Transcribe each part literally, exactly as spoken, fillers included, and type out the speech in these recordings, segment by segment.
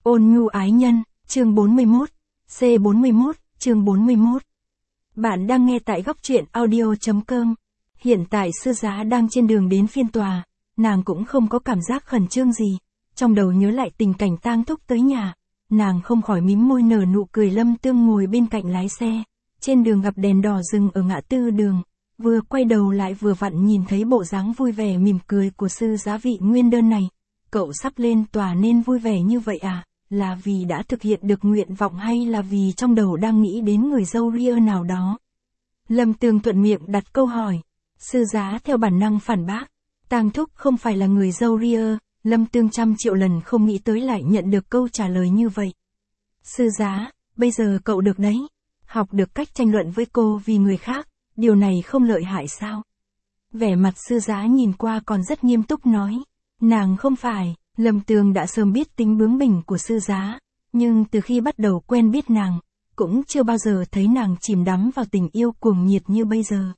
Ôn nhu ái nhân, chương bốn mươi mốt, C bốn mươi mốt, chương bốn mươi mốt. Bạn đang nghe tại góc truyện audio chấm com. Hiện tại sư giá đang trên đường đến phiên tòa, nàng cũng không có cảm giác khẩn trương gì. Trong đầu nhớ lại tình cảnh tang thúc tới nhà, nàng không khỏi mím môi nở nụ cười. Lâm Tương ngồi bên cạnh lái xe, trên đường gặp đèn đỏ dừng ở ngã tư đường, vừa quay đầu lại vừa vặn nhìn thấy bộ dáng vui vẻ mỉm cười của sư giá Vị Nguyên Đơn này. Cậu sắp lên tòa nên vui vẻ như vậy à? Là vì đã thực hiện được nguyện vọng hay là vì trong đầu đang nghĩ đến người dâu ria nào đó? Lâm Tương thuận miệng đặt câu hỏi. Sư giá theo bản năng phản bác. Tang thúc không phải là người dâu ria. Lâm Tương trăm triệu lần không nghĩ tới lại nhận được câu trả lời như vậy. Sư giá, bây giờ cậu được đấy. Học được cách tranh luận với cô vì người khác, điều này không lợi hại sao? Vẻ mặt sư giá nhìn qua còn rất nghiêm túc nói. Nàng không phải. Lâm Tương đã sớm biết tính bướng bỉnh của sư giá, nhưng từ khi bắt đầu quen biết nàng, cũng chưa bao giờ thấy nàng chìm đắm vào tình yêu cuồng nhiệt như bây giờ.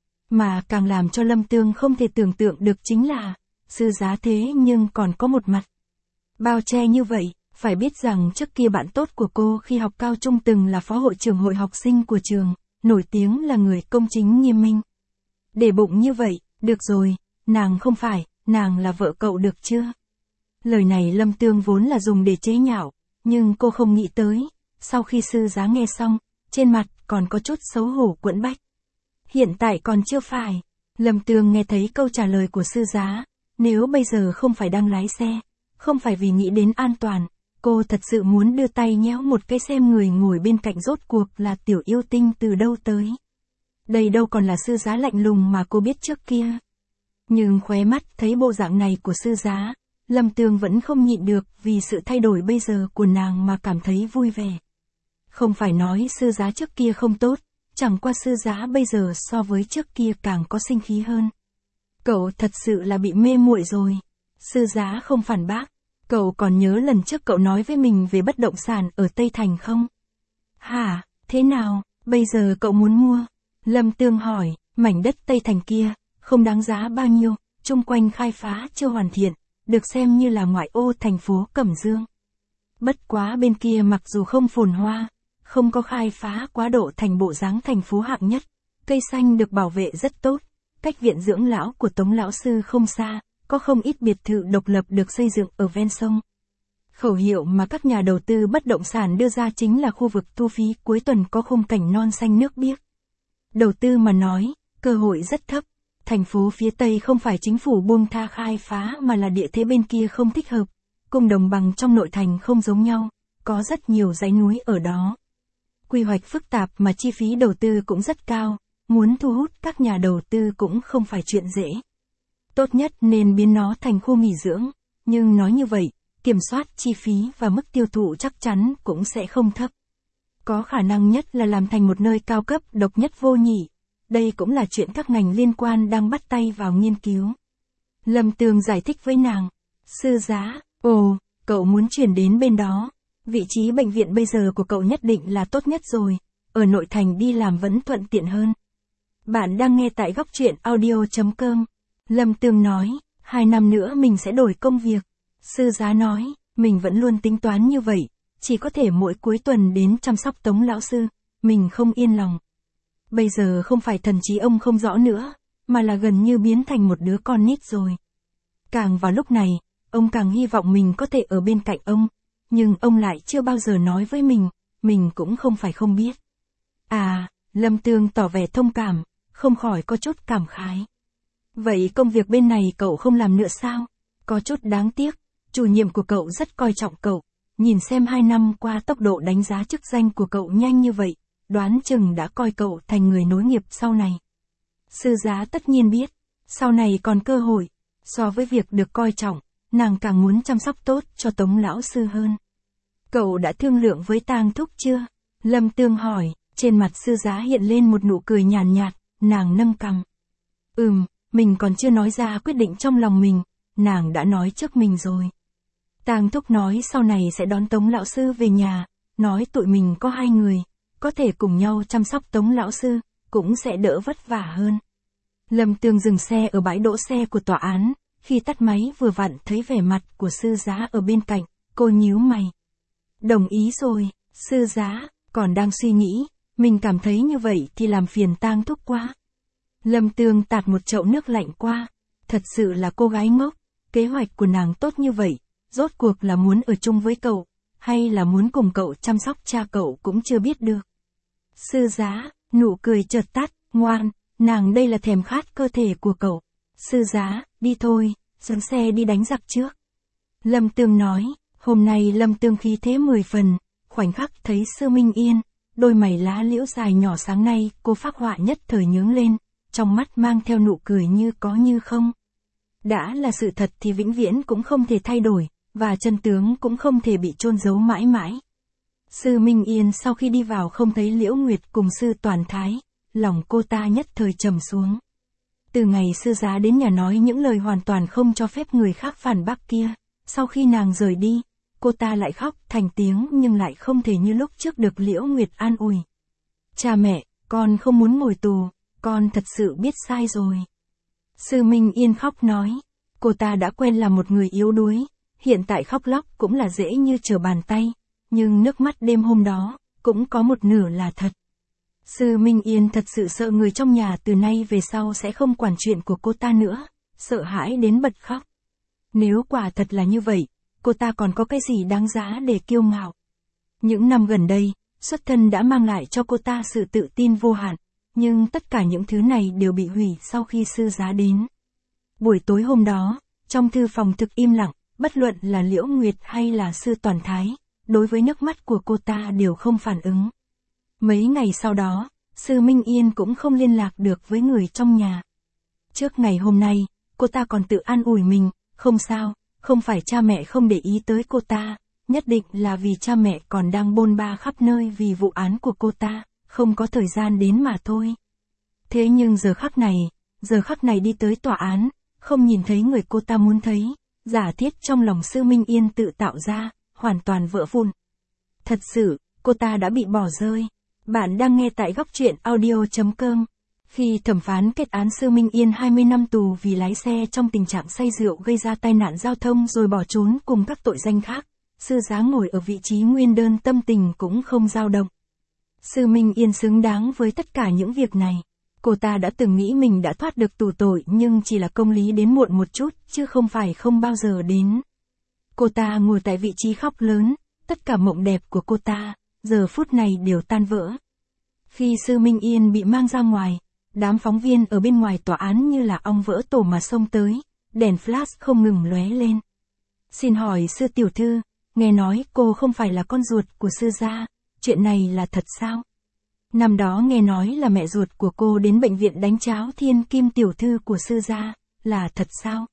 Mà càng làm cho Lâm Tương không thể tưởng tượng được chính là, sư giá thế nhưng còn có một mặt bao che như vậy. Phải biết rằng trước kia bạn tốt của cô khi học cao trung từng là phó hội trưởng hội học sinh của trường, nổi tiếng là người công chính nghiêm minh. Để bụng như vậy, được rồi, nàng không phải, nàng là vợ cậu được chưa? Lời này Lâm Tương vốn là dùng để chế nhạo, nhưng cô không nghĩ tới, sau khi sư giá nghe xong, trên mặt còn có chút xấu hổ quẫn bách. Hiện tại còn chưa phải. Lâm Tương nghe thấy câu trả lời của sư giá, nếu bây giờ không phải đang lái xe, không phải vì nghĩ đến an toàn, cô thật sự muốn đưa tay nhéo một cái xem người ngồi bên cạnh rốt cuộc là tiểu yêu tinh từ đâu tới. Đây đâu còn là sư giá lạnh lùng mà cô biết trước kia. Nhưng khóe mắt thấy bộ dạng này của sư giá, Lâm Tương vẫn không nhịn được vì sự thay đổi bây giờ của nàng mà cảm thấy vui vẻ. Không phải nói sư giá trước kia không tốt, chẳng qua sư giá bây giờ so với trước kia càng có sinh khí hơn. Cậu thật sự là bị mê muội rồi. Sư giá không phản bác. Cậu còn nhớ lần trước cậu nói với mình về bất động sản ở Tây Thành không? Hả, thế nào, bây giờ cậu muốn mua? Lâm Tương hỏi, mảnh đất Tây Thành kia, không đáng giá bao nhiêu, chung quanh khai phá chưa hoàn thiện, được xem như là ngoại ô thành phố Cẩm Dương. Bất quá bên kia mặc dù không phồn hoa, không có khai phá quá độ thành bộ dáng thành phố hạng nhất, cây xanh được bảo vệ rất tốt, cách viện dưỡng lão của Tống lão sư không xa, có không ít biệt thự độc lập được xây dựng ở ven sông. Khẩu hiệu mà các nhà đầu tư bất động sản đưa ra chính là khu vực thu phí cuối tuần có khung cảnh non xanh nước biếc. Đầu tư mà nói, cơ hội rất thấp. Thành phố phía Tây không phải chính phủ buông tha khai phá mà là địa thế bên kia không thích hợp. Cùng đồng bằng trong nội thành không giống nhau, có rất nhiều dãy núi ở đó. Quy hoạch phức tạp mà chi phí đầu tư cũng rất cao, muốn thu hút các nhà đầu tư cũng không phải chuyện dễ. Tốt nhất nên biến nó thành khu nghỉ dưỡng, nhưng nói như vậy, kiểm soát chi phí và mức tiêu thụ chắc chắn cũng sẽ không thấp. Có khả năng nhất là làm thành một nơi cao cấp độc nhất vô nhị. Đây cũng là chuyện các ngành liên quan đang bắt tay vào nghiên cứu. Lâm Tương giải thích với nàng. Sư giá, ồ, cậu muốn chuyển đến bên đó. Vị trí bệnh viện bây giờ của cậu nhất định là tốt nhất rồi. Ở nội thành đi làm vẫn thuận tiện hơn. Bạn đang nghe tại góc truyện audio chấm com. Lâm Tương nói, hai năm nữa mình sẽ đổi công việc. Sư giá nói, mình vẫn luôn tính toán như vậy. Chỉ có thể mỗi cuối tuần đến chăm sóc Tống lão sư. Mình không yên lòng. Bây giờ không phải thần trí ông không rõ nữa, mà là gần như biến thành một đứa con nít rồi. Càng vào lúc này, ông càng hy vọng mình có thể ở bên cạnh ông, nhưng ông lại chưa bao giờ nói với mình, mình cũng không phải không biết. À, Lâm Tương tỏ vẻ thông cảm, không khỏi có chút cảm khái. Vậy công việc bên này cậu không làm nữa sao? Có chút đáng tiếc, chủ nhiệm của cậu rất coi trọng cậu, nhìn xem hai năm qua tốc độ đánh giá chức danh của cậu nhanh như vậy. Đoán chừng đã coi cậu thành người nối nghiệp sau này. Sư giá tất nhiên biết, sau này còn cơ hội, so với việc được coi trọng, nàng càng muốn chăm sóc tốt cho Tống lão sư hơn. Cậu đã thương lượng với Tang thúc chưa? Lâm Tương hỏi, trên mặt sư giá hiện lên một nụ cười nhàn nhạt, nhạt, nàng nâng cằm. Ừm, mình còn chưa nói ra quyết định trong lòng mình, nàng đã nói trước mình rồi. Tang thúc nói sau này sẽ đón Tống lão sư về nhà, nói tụi mình có hai người. Có thể cùng nhau chăm sóc Tống lão sư, cũng sẽ đỡ vất vả hơn. Lâm Tương dừng xe ở bãi đỗ xe của tòa án, khi tắt máy vừa vặn thấy vẻ mặt của sư giá ở bên cạnh, cô nhíu mày. Đồng ý rồi, sư giá, còn đang suy nghĩ, mình cảm thấy như vậy thì làm phiền Tang thúc quá. Lâm Tương tạt một chậu nước lạnh qua, thật sự là cô gái ngốc, kế hoạch của nàng tốt như vậy, rốt cuộc là muốn ở chung với cậu, hay là muốn cùng cậu chăm sóc cha cậu cũng chưa biết được. Sư giá, nụ cười chợt tắt, ngoan, nàng đây là thèm khát cơ thể của cậu. Sư giá, đi thôi, dẫn xe đi đánh giặc trước. Lâm Tương nói, hôm nay Lâm Tương khí thế mười phần, khoảnh khắc thấy Sư Minh Yên, đôi mày lá liễu dài nhỏ sáng nay cô phác họa nhất thời nhướng lên, trong mắt mang theo nụ cười như có như không. Đã là sự thật thì vĩnh viễn cũng không thể thay đổi, và chân tướng cũng không thể bị chôn giấu mãi mãi. Sư Minh Yên sau khi đi vào không thấy Liễu Nguyệt cùng Sư Toàn Thái, lòng cô ta nhất thời trầm xuống. Từ ngày sư giá đến nhà nói những lời hoàn toàn không cho phép người khác phản bác kia, sau khi nàng rời đi, cô ta lại khóc thành tiếng nhưng lại không thể như lúc trước được Liễu Nguyệt an ủi. Cha mẹ, con không muốn ngồi tù, con thật sự biết sai rồi. Sư Minh Yên khóc nói, cô ta đã quen là một người yếu đuối, hiện tại khóc lóc cũng là dễ như trở bàn tay, nhưng nước mắt đêm hôm đó, cũng có một nửa là thật. Sư Minh Yên thật sự sợ người trong nhà từ nay về sau sẽ không quản chuyện của cô ta nữa, sợ hãi đến bật khóc. Nếu quả thật là như vậy, cô ta còn có cái gì đáng giá để kiêu ngạo. Những năm gần đây, xuất thân đã mang lại cho cô ta sự tự tin vô hạn, nhưng tất cả những thứ này đều bị hủy sau khi sư giá đến. Buổi tối hôm đó, trong thư phòng thực im lặng, bất luận là Liễu Nguyệt hay là Sư Toàn Thái, đối với nước mắt của cô ta đều không phản ứng. Mấy ngày sau đó, Sư Minh Yên cũng không liên lạc được với người trong nhà. Trước ngày hôm nay, cô ta còn tự an ủi mình, không sao, không phải cha mẹ không để ý tới cô ta, nhất định là vì cha mẹ còn đang bôn ba khắp nơi vì vụ án của cô ta, không có thời gian đến mà thôi. Thế nhưng giờ khắc này, giờ khắc này đi tới tòa án, không nhìn thấy người cô ta muốn thấy, giả thiết trong lòng Sư Minh Yên tự tạo ra, hoàn toàn vỡ vụn. Thật sự, cô ta đã bị bỏ rơi. Bạn đang nghe tại góc truyện audio chấm com. Khi thẩm phán kết án Sư Minh Yên hai mươi năm tù vì lái xe trong tình trạng say rượu gây ra tai nạn giao thông rồi bỏ trốn cùng các tội danh khác, sư giá ngồi ở vị trí nguyên đơn tâm tình cũng không dao động. Sư Minh Yên xứng đáng với tất cả những việc này. Cô ta đã từng nghĩ mình đã thoát được tù tội nhưng chỉ là công lý đến muộn một chút chứ không phải không bao giờ đến. Cô ta ngồi tại vị trí khóc lớn, tất cả mộng đẹp của cô ta, giờ phút này đều tan vỡ. Khi Sư Minh Yên bị mang ra ngoài, đám phóng viên ở bên ngoài tòa án như là ong vỡ tổ mà xông tới, đèn flash không ngừng lóe lên. Xin hỏi Sư tiểu thư, nghe nói cô không phải là con ruột của sư gia, chuyện này là thật sao? Năm đó nghe nói là mẹ ruột của cô đến bệnh viện đánh cháo Thiên Kim tiểu thư của sư gia, là thật sao?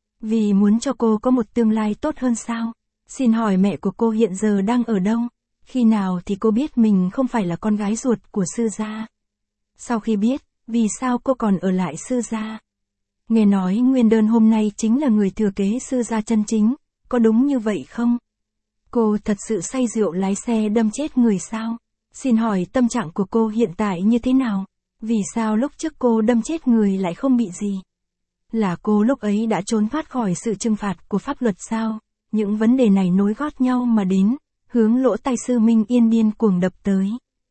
Vì muốn cho cô có một tương lai tốt hơn sao? Xin hỏi mẹ của cô hiện giờ đang ở đâu? Khi nào thì cô biết mình không phải là con gái ruột của sư gia? Sau khi biết, vì sao cô còn ở lại sư gia? Nghe nói nguyên đơn hôm nay chính là người thừa kế sư gia chân chính, có đúng như vậy không? Cô thật sự say rượu lái xe đâm chết người sao? Xin hỏi tâm trạng của cô hiện tại như thế nào? Vì sao lúc trước cô đâm chết người lại không bị gì? Là cô lúc ấy đã trốn thoát khỏi sự trừng phạt của pháp luật sao? Những vấn đề này nối gót nhau mà đến, hướng lỗ tai Sư Minh Yên điên cuồng đập tới.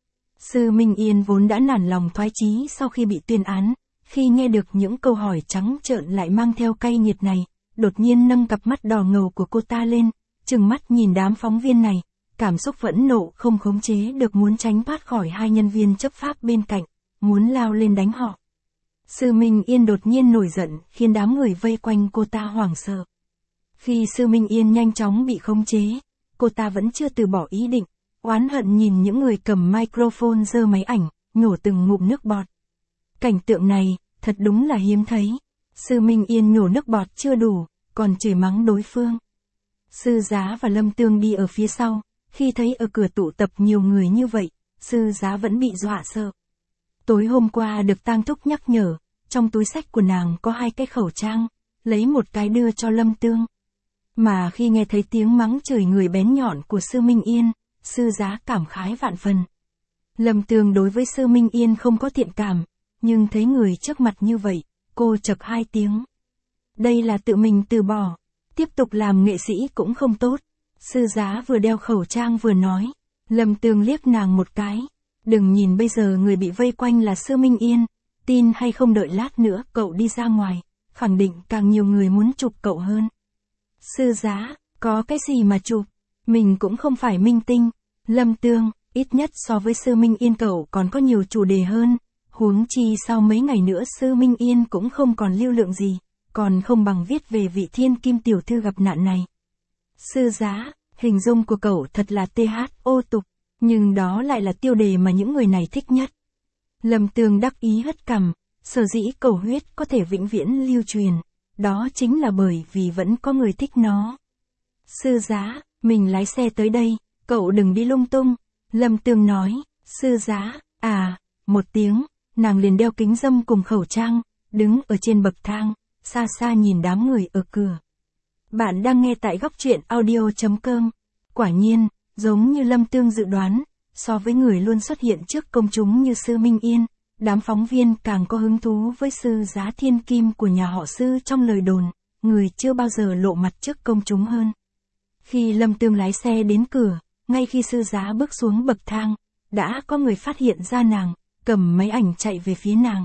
Sư Minh Yên vốn đã nản lòng thoái chí sau khi bị tuyên án, khi nghe được những câu hỏi trắng trợn lại mang theo cay nghiệt này, đột nhiên nâng cặp mắt đỏ ngầu của cô ta lên, trừng mắt nhìn đám phóng viên này, cảm xúc phẫn nộ không khống chế được muốn tránh thoát khỏi hai nhân viên chấp pháp bên cạnh, muốn lao lên đánh họ. Sư Minh Yên đột nhiên nổi giận khiến đám người vây quanh cô ta hoảng sợ. Khi Sư Minh Yên nhanh chóng bị khống chế, cô ta vẫn chưa từ bỏ ý định, oán hận nhìn những người cầm microphone giơ máy ảnh, nhổ từng ngụm nước bọt. Cảnh tượng này, thật đúng là hiếm thấy. Sư Minh Yên nhổ nước bọt chưa đủ, còn chửi mắng đối phương. Sư Giá và Lâm Tương đi ở phía sau, khi thấy ở cửa tụ tập nhiều người như vậy, Sư Giá vẫn bị dọa sợ. Tối hôm qua được Tang thúc nhắc nhở, trong túi xách của nàng có hai cái khẩu trang, lấy một cái đưa cho Lâm Tương. Mà khi nghe thấy tiếng mắng chửi người bén nhọn của Sư Minh Yên, Sư Giá cảm khái vạn phần. Lâm Tương đối với Sư Minh Yên không có thiện cảm, nhưng thấy người trước mặt như vậy, cô chậc hai tiếng. Đây là tự mình từ bỏ, tiếp tục làm nghệ sĩ cũng không tốt. Sư Giá vừa đeo khẩu trang vừa nói. Lâm Tường liếc nàng một cái. Đừng nhìn bây giờ người bị vây quanh là Sư Minh Yên. Tin hay không đợi lát nữa cậu đi ra ngoài. Khẳng định càng nhiều người muốn chụp cậu hơn. Sư Giá, có cái gì mà chụp? Mình cũng không phải minh tinh. Lâm Tường, ít nhất so với Sư Minh Yên cậu còn có nhiều chủ đề hơn. Huống chi sau mấy ngày nữa Sư Minh Yên cũng không còn lưu lượng gì. Còn không bằng viết về vị thiên kim tiểu thư gặp nạn này. Sư Giá, hình dung của cậu thật là tê hát ô tục. Nhưng đó lại là tiêu đề mà những người này thích nhất. Lâm Tường đắc ý hất cằm. Sở dĩ cầu huyết có thể vĩnh viễn lưu truyền. Đó chính là bởi vì vẫn có người thích nó. Sư Giá, mình lái xe tới đây, cậu đừng đi lung tung. Lâm Tường nói. Sư Giá, à, một tiếng, nàng liền đeo kính râm cùng khẩu trang, đứng ở trên bậc thang, xa xa nhìn đám người ở cửa. Bạn đang nghe tại góc truyện audio.com. Quả nhiên, giống như Lâm Tường dự đoán, so với người luôn xuất hiện trước công chúng như Sư Minh Yên, đám phóng viên càng có hứng thú với Sư Giá thiên kim của nhà họ Sư trong lời đồn, người chưa bao giờ lộ mặt trước công chúng hơn. Khi Lâm Tường lái xe đến cửa, ngay khi Sư Giá bước xuống bậc thang, đã có người phát hiện ra nàng, cầm máy ảnh chạy về phía nàng.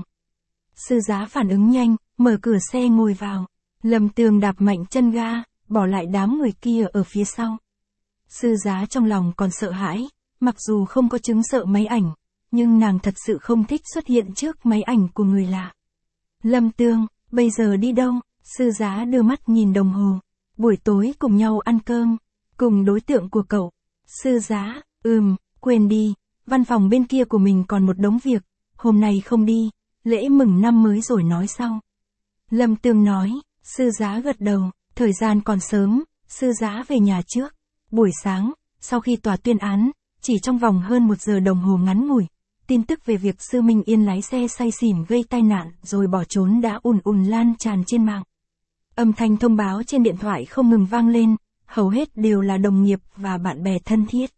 Sư Giá phản ứng nhanh, mở cửa xe ngồi vào. Lâm Tường đạp mạnh chân ga, bỏ lại đám người kia ở phía sau. Sư Giá trong lòng còn sợ hãi, mặc dù không có chứng sợ máy ảnh, nhưng nàng thật sự không thích xuất hiện trước máy ảnh của người lạ. Lâm Tường, bây giờ đi đâu? Sư Giá đưa mắt nhìn đồng hồ. Buổi tối cùng nhau ăn cơm, cùng đối tượng của cậu. Sư Giá, ừm, quên đi, văn phòng bên kia của mình còn một đống việc, hôm nay không đi, lễ mừng năm mới rồi nói sau. Lâm Tường nói. Sư Giá gật đầu, thời gian còn sớm, Sư Giá về nhà trước. Buổi sáng, sau khi tòa tuyên án, chỉ trong vòng hơn một giờ đồng hồ ngắn ngủi, tin tức về việc Sư Minh Yên lái xe say xỉn gây tai nạn rồi bỏ trốn đã ùn ùn lan tràn trên mạng. Âm thanh thông báo trên điện thoại không ngừng vang lên, hầu hết đều là đồng nghiệp và bạn bè thân thiết.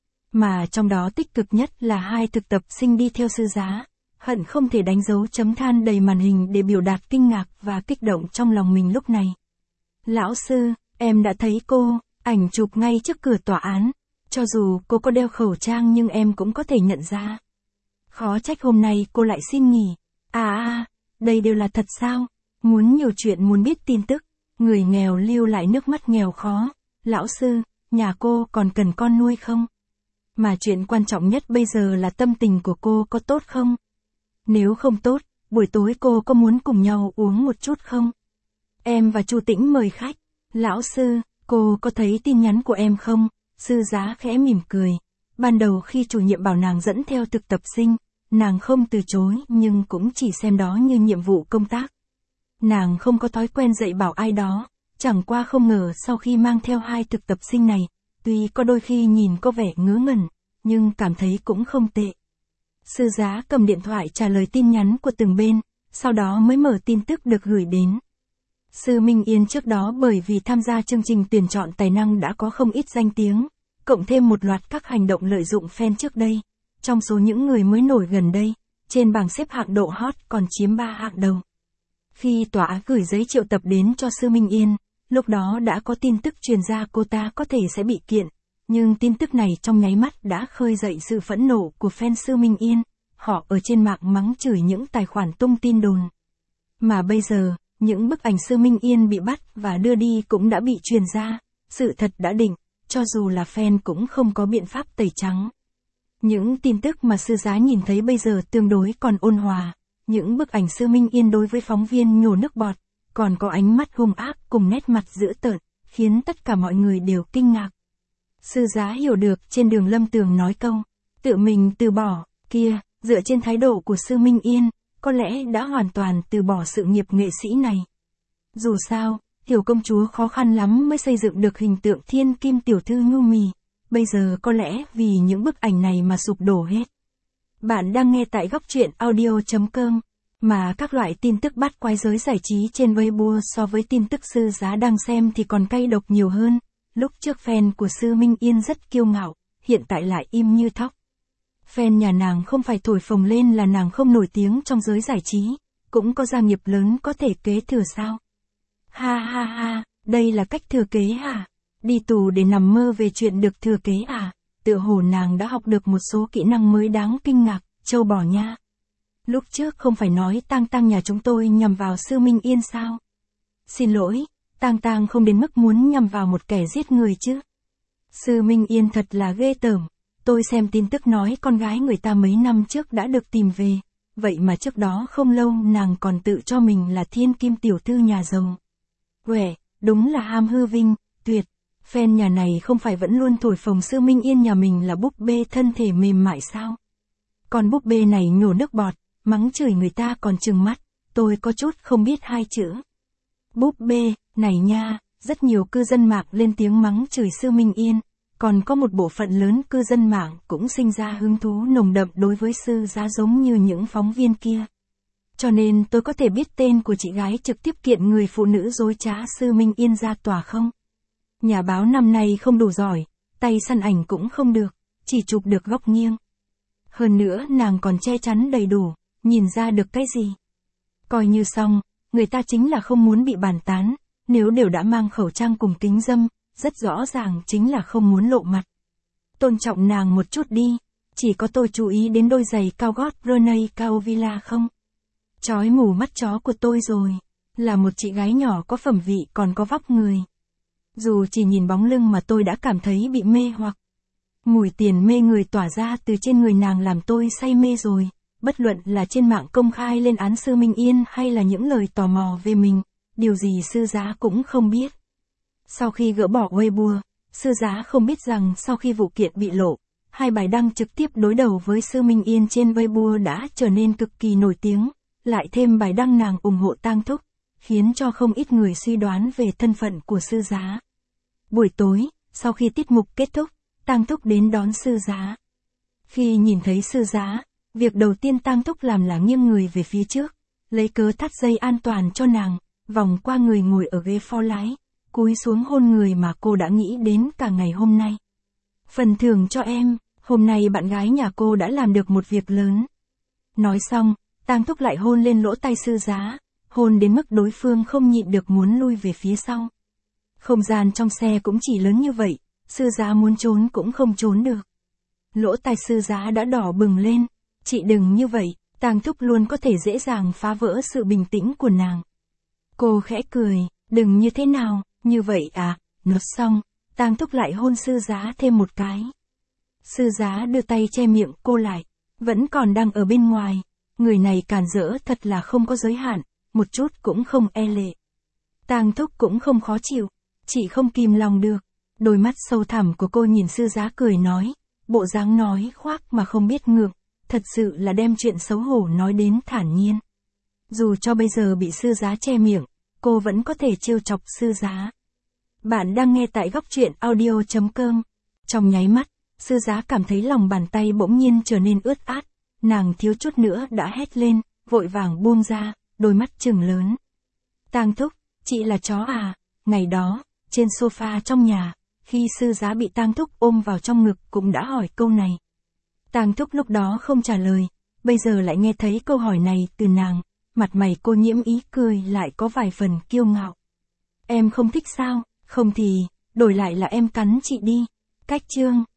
Mà trong đó tích cực nhất là hai thực tập sinh đi theo Sư Giá, hận không thể đánh dấu chấm than đầy màn hình để biểu đạt kinh ngạc và kích động trong lòng mình lúc này. Lão sư, em đã thấy cô, ảnh chụp ngay trước cửa tòa án, cho dù cô có đeo khẩu trang nhưng em cũng có thể nhận ra. Khó trách hôm nay cô lại xin nghỉ. À à, đây đều là thật sao? Muốn nhiều chuyện muốn biết tin tức, người nghèo lưu lại nước mắt nghèo khó. Lão sư, nhà cô còn cần con nuôi không? Mà chuyện quan trọng nhất bây giờ là tâm tình của cô có tốt không? Nếu không tốt, buổi tối cô có muốn cùng nhau uống một chút không? Em và Chu Tĩnh mời khách. Lão sư, cô có thấy tin nhắn của em không? Sư Giá khẽ mỉm cười. Ban đầu khi chủ nhiệm bảo nàng dẫn theo thực tập sinh, nàng không từ chối nhưng cũng chỉ xem đó như nhiệm vụ công tác. Nàng không có thói quen dạy bảo ai đó, chẳng qua không ngờ sau khi mang theo hai thực tập sinh này, tuy có đôi khi nhìn có vẻ ngớ ngẩn, nhưng cảm thấy cũng không tệ. Sư Giá cầm điện thoại trả lời tin nhắn của từng bên, sau đó mới mở tin tức được gửi đến. Sư Minh Yên trước đó bởi vì tham gia chương trình tuyển chọn tài năng đã có không ít danh tiếng, cộng thêm một loạt các hành động lợi dụng fan trước đây. Trong số những người mới nổi gần đây, trên bảng xếp hạng độ hot còn chiếm ba hạng đầu. Khi tòa án gửi giấy triệu tập đến cho Sư Minh Yên, lúc đó đã có tin tức truyền ra cô ta có thể sẽ bị kiện, nhưng tin tức này trong nháy mắt đã khơi dậy sự phẫn nộ của fan Sư Minh Yên, họ ở trên mạng mắng chửi những tài khoản tung tin đồn. Mà bây giờ, những bức ảnh Sư Minh Yên bị bắt và đưa đi cũng đã bị truyền ra, sự thật đã định, cho dù là fan cũng không có biện pháp tẩy trắng. Những tin tức mà Sư Giá nhìn thấy bây giờ tương đối còn ôn hòa, những bức ảnh Sư Minh Yên đối với phóng viên nhổ nước bọt, còn có ánh mắt hung ác cùng nét mặt dữ tợn, khiến tất cả mọi người đều kinh ngạc. Sư Giá hiểu được trên đường Lâm Tường nói câu, tự mình từ bỏ, kia, dựa trên thái độ của Sư Minh Yên, có lẽ đã hoàn toàn từ bỏ sự nghiệp nghệ sĩ này. Dù sao, Tiểu công chúa khó khăn lắm mới xây dựng được hình tượng thiên kim tiểu thư nhu mì, bây giờ có lẽ vì những bức ảnh này mà sụp đổ hết. Bạn đang nghe tại góc truyện audio.com, mà các loại tin tức bắt quái giới giải trí trên Weibo so với tin tức Sư Giá đang xem thì còn cay độc nhiều hơn. Lúc trước fan của Sư Minh Yên rất kiêu ngạo, hiện tại lại im như thóc. Fan nhà nàng không phải thổi phồng lên là nàng không nổi tiếng trong giới giải trí, cũng có gia nghiệp lớn có thể kế thừa sao? Ha ha ha, đây là cách thừa kế hả? Đi tù để nằm mơ về chuyện được thừa kế à? Tựa hồ nàng đã học được một số kỹ năng mới đáng kinh ngạc, châu bò nha. Lúc trước không phải nói Tang Tang nhà chúng tôi nhằm vào Sư Minh Yên sao? Xin lỗi, Tang Tang không đến mức muốn nhằm vào một kẻ giết người chứ. Sư Minh Yên thật là ghê tởm. Tôi xem tin tức nói con gái người ta mấy năm trước đã được tìm về. Vậy mà trước đó không lâu nàng còn tự cho mình là thiên kim tiểu thư nhà giàu. Uể, đúng là ham hư vinh, tuyệt. Fan nhà này không phải vẫn luôn thổi phồng Sư Minh Yên nhà mình là búp bê thân thể mềm mại sao? Con búp bê này nhổ nước bọt, mắng chửi người ta còn trừng mắt, tôi có chút không biết hai chữ. Búp bê, này nha, rất nhiều cư dân mạng lên tiếng mắng chửi Sư Minh Yên, còn có một bộ phận lớn cư dân mạng cũng sinh ra hứng thú nồng đậm đối với Sư Giá giống như những phóng viên kia. Cho nên tôi có thể biết tên của chị gái trực tiếp kiện người phụ nữ dối trá Sư Minh Yên ra tòa không? Nhà báo năm nay không đủ giỏi, tay săn ảnh cũng không được, chỉ chụp được góc nghiêng. Hơn nữa nàng còn che chắn đầy đủ, nhìn ra được cái gì? Coi như xong, người ta chính là không muốn bị bàn tán, nếu đều đã mang khẩu trang cùng kính râm, rất rõ ràng chính là không muốn lộ mặt. Tôn trọng nàng một chút đi, chỉ có tôi chú ý đến đôi giày cao gót Brunei Cao Villa không? Chói mù mắt chó của tôi rồi, là một chị gái nhỏ có phẩm vị còn có vóc người. Dù chỉ nhìn bóng lưng mà tôi đã cảm thấy bị mê hoặc. Mùi tiền mê người tỏa ra từ trên người nàng làm tôi say mê rồi, bất luận là trên mạng công khai lên án Sư Minh Yên hay là những lời tò mò về mình, điều gì Sư Giá cũng không biết. Sau khi gỡ bỏ Weibo, Sư Giá không biết rằng sau khi vụ kiện bị lộ, hai bài đăng trực tiếp đối đầu với Sư Minh Yên trên Weibo đã trở nên cực kỳ nổi tiếng, lại thêm bài đăng nàng ủng hộ Tang Thúc, khiến cho không ít người suy đoán về thân phận của Sư Giá. Buổi tối, sau khi tiết mục kết thúc, Tang Thúc đến đón Sư Giá. Khi nhìn thấy Sư Giá, việc đầu tiên Tang Thúc làm là nghiêng người về phía trước, lấy cớ thắt dây an toàn cho nàng, vòng qua người ngồi ở ghế phó lái, cúi xuống hôn người mà cô đã nghĩ đến cả ngày hôm nay. Phần thưởng cho em, hôm nay bạn gái nhà cô đã làm được một việc lớn. Nói xong, Tang Thúc lại hôn lên lỗ tai Sư Giá, hôn đến mức đối phương không nhịn được muốn lui về phía sau. Không gian trong xe cũng chỉ lớn như vậy, Sư Giá muốn trốn cũng không trốn được. Lỗ tai Sư Giá đã đỏ bừng lên, chị đừng như vậy, Tang Thúc luôn có thể dễ dàng phá vỡ sự bình tĩnh của nàng. Cô khẽ cười, đừng như thế nào, như vậy à, nói xong, Tang Thúc lại hôn Sư Giá thêm một cái. Sư Giá đưa tay che miệng cô lại, vẫn còn đang ở bên ngoài, người này càn rỡ thật là không có giới hạn, một chút cũng không e lệ. Tang Thúc cũng không khó chịu, chỉ không kìm lòng được. Đôi mắt sâu thẳm của cô nhìn Sư Giá cười nói, bộ dáng nói khoác mà không biết ngượng, thật sự là đem chuyện xấu hổ nói đến thản nhiên. Dù cho bây giờ bị Sư Giá che miệng, cô vẫn có thể trêu chọc Sư Giá. Bạn đang nghe tại góc truyện audio chấm com. Trong nháy mắt, Sư Giá cảm thấy lòng bàn tay bỗng nhiên trở nên ướt át, nàng thiếu chút nữa đã hét lên, vội vàng buông ra, đôi mắt trừng lớn. Tang Thúc, chị là chó à? Ngày đó, trên sofa trong nhà, khi Sư Giá bị Tang Thúc ôm vào trong ngực cũng đã hỏi câu này. Tang Thúc lúc đó không trả lời, bây giờ lại nghe thấy câu hỏi này từ nàng, mặt mày cô nhiễm ý cười lại có vài phần kiêu ngạo. Em không thích sao, không thì, đổi lại là em cắn chị đi. Cách chương.